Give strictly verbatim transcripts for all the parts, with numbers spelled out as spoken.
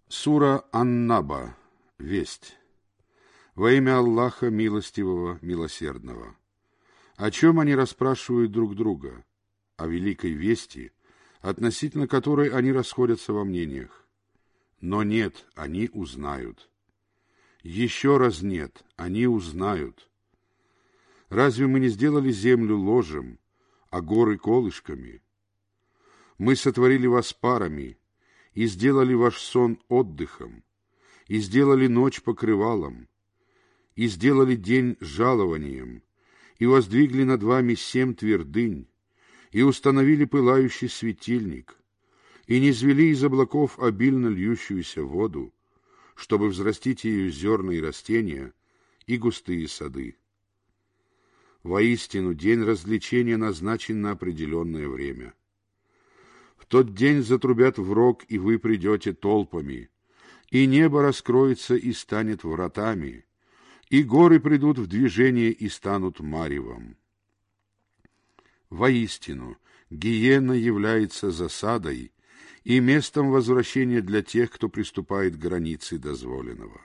Сура Ан-Наба. Весть. Во имя Аллаха Милостивого, Милосердного. О чем они расспрашивают друг друга? О великой вести, относительно которой они расходятся во мнениях. Но нет, они узнают. Еще раз нет, они узнают. Разве мы не сделали землю ложем, а горы колышками? Мы сотворили вас парами, и сделали ваш сон отдыхом, и сделали ночь покрывалом, и сделали день жалованием, и воздвигли над вами семь твердынь, и установили пылающий светильник, и низвели из облаков обильно льющуюся воду, чтобы взрастить ее зерна и растения, и густые сады. Воистину, день развлечения назначен на определенное время. В тот день затрубят в рог, и вы придете толпами, и небо раскроется и станет вратами, и горы придут в движение и станут маревом. Воистину, гиена является засадой и местом возвращения для тех, кто приступает к границе дозволенного.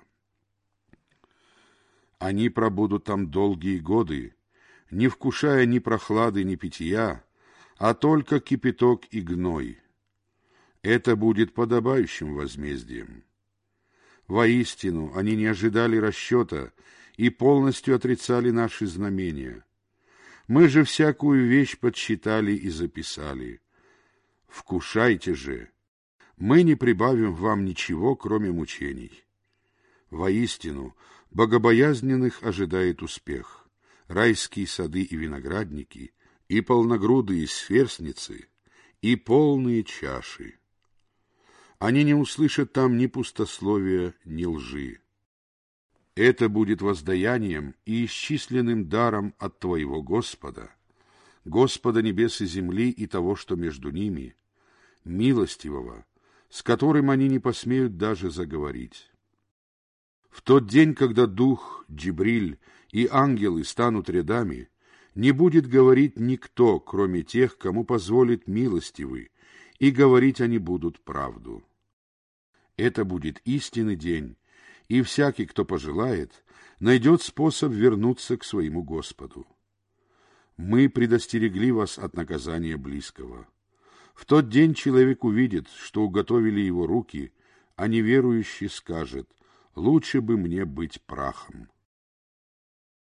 Они пробудут там долгие годы, не вкушая ни прохлады, ни питья, а только кипяток и гной. Это будет подобающим возмездием. Воистину, они не ожидали расчета и полностью отрицали наши знамения. Мы же всякую вещь подсчитали и записали. Вкушайте же, мы не прибавим вам ничего, кроме мучений. Воистину, богобоязненных ожидает успех, райские сады и виноградники, и полногрудые сверстницы, и полные чаши. Они не услышат там ни пустословия, ни лжи. Это будет воздаянием и исчисленным даром от твоего Господа, Господа небес и земли и того, что между ними, милостивого, с которым они не посмеют даже заговорить. В тот день, когда Дух, Джибриль и ангелы станут рядами, не будет говорить никто, кроме тех, кому позволит милостивый, и говорить они будут правду. Это будет истинный день, и всякий, кто пожелает, найдет способ вернуться к своему Господу. Мы предостерегли вас от наказания близкого. В тот день человек увидит, что уготовили его руки, а неверующий скажет: «Лучше бы мне быть прахом».